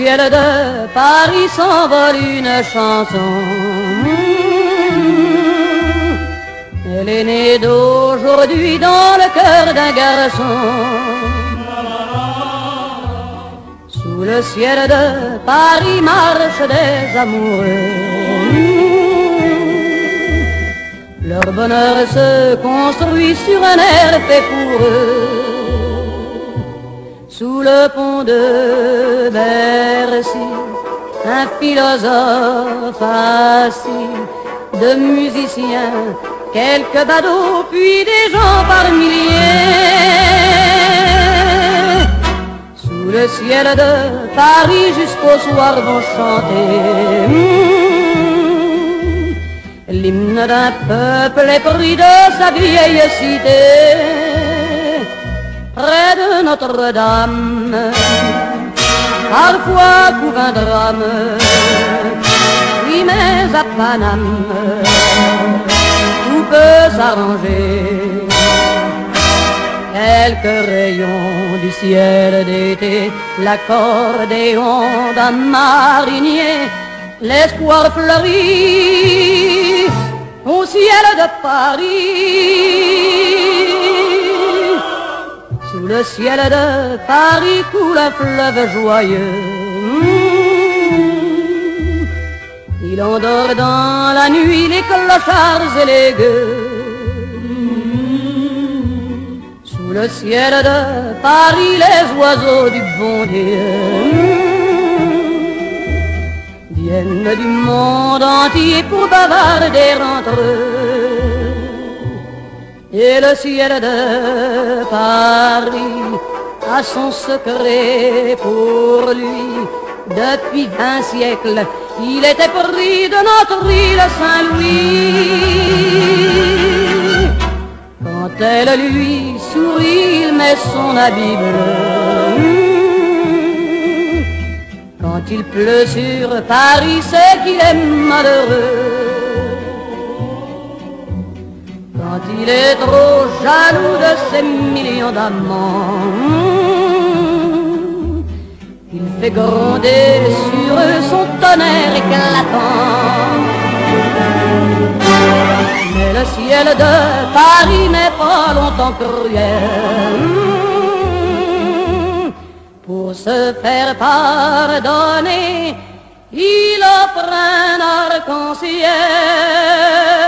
Ciel de Paris s'envole une chanson. Elle est née d'aujourd'hui dans le cœur d'un garçon. Sous le ciel de Paris marchent des amoureux. Leur bonheur se construit sur un air fait pour eux. Sous le pont de Bercy, un philosophe assis, de musiciens, quelques badauds, puis des gens par milliers. Sous le ciel de Paris jusqu'au soir vont chanter l'hymne d'un peuple épris de sa vieille cité. Près de Notre-Dame, parfois couvre un drame, oui mais à Paname, tout peut s'arranger. Quelques rayons du ciel d'été, l'accordéon d'un marinier, l'espoir fleurit au ciel de Paris. Sous le ciel de Paris coule un fleuve joyeux. Il endort dans la nuit les clochards et les gueux. Sous le ciel de Paris les oiseaux du bon Dieu viennent du monde entier pour bavarder entre eux. Et le ciel de Paris a son secret pour lui. Depuis 20 siècles, il était pris de notre île Saint-Louis. Quand elle lui sourit, il met son habit bleu. Quand il pleut sur Paris, c'est qu'il est malheureux. Quand il est trop jaloux de ses millions d'amants, il fait gronder sur eux son tonnerre éclatant. Mais le ciel de Paris n'est pas longtemps cruel. Pour se faire pardonner, il offre un arc-en-ciel.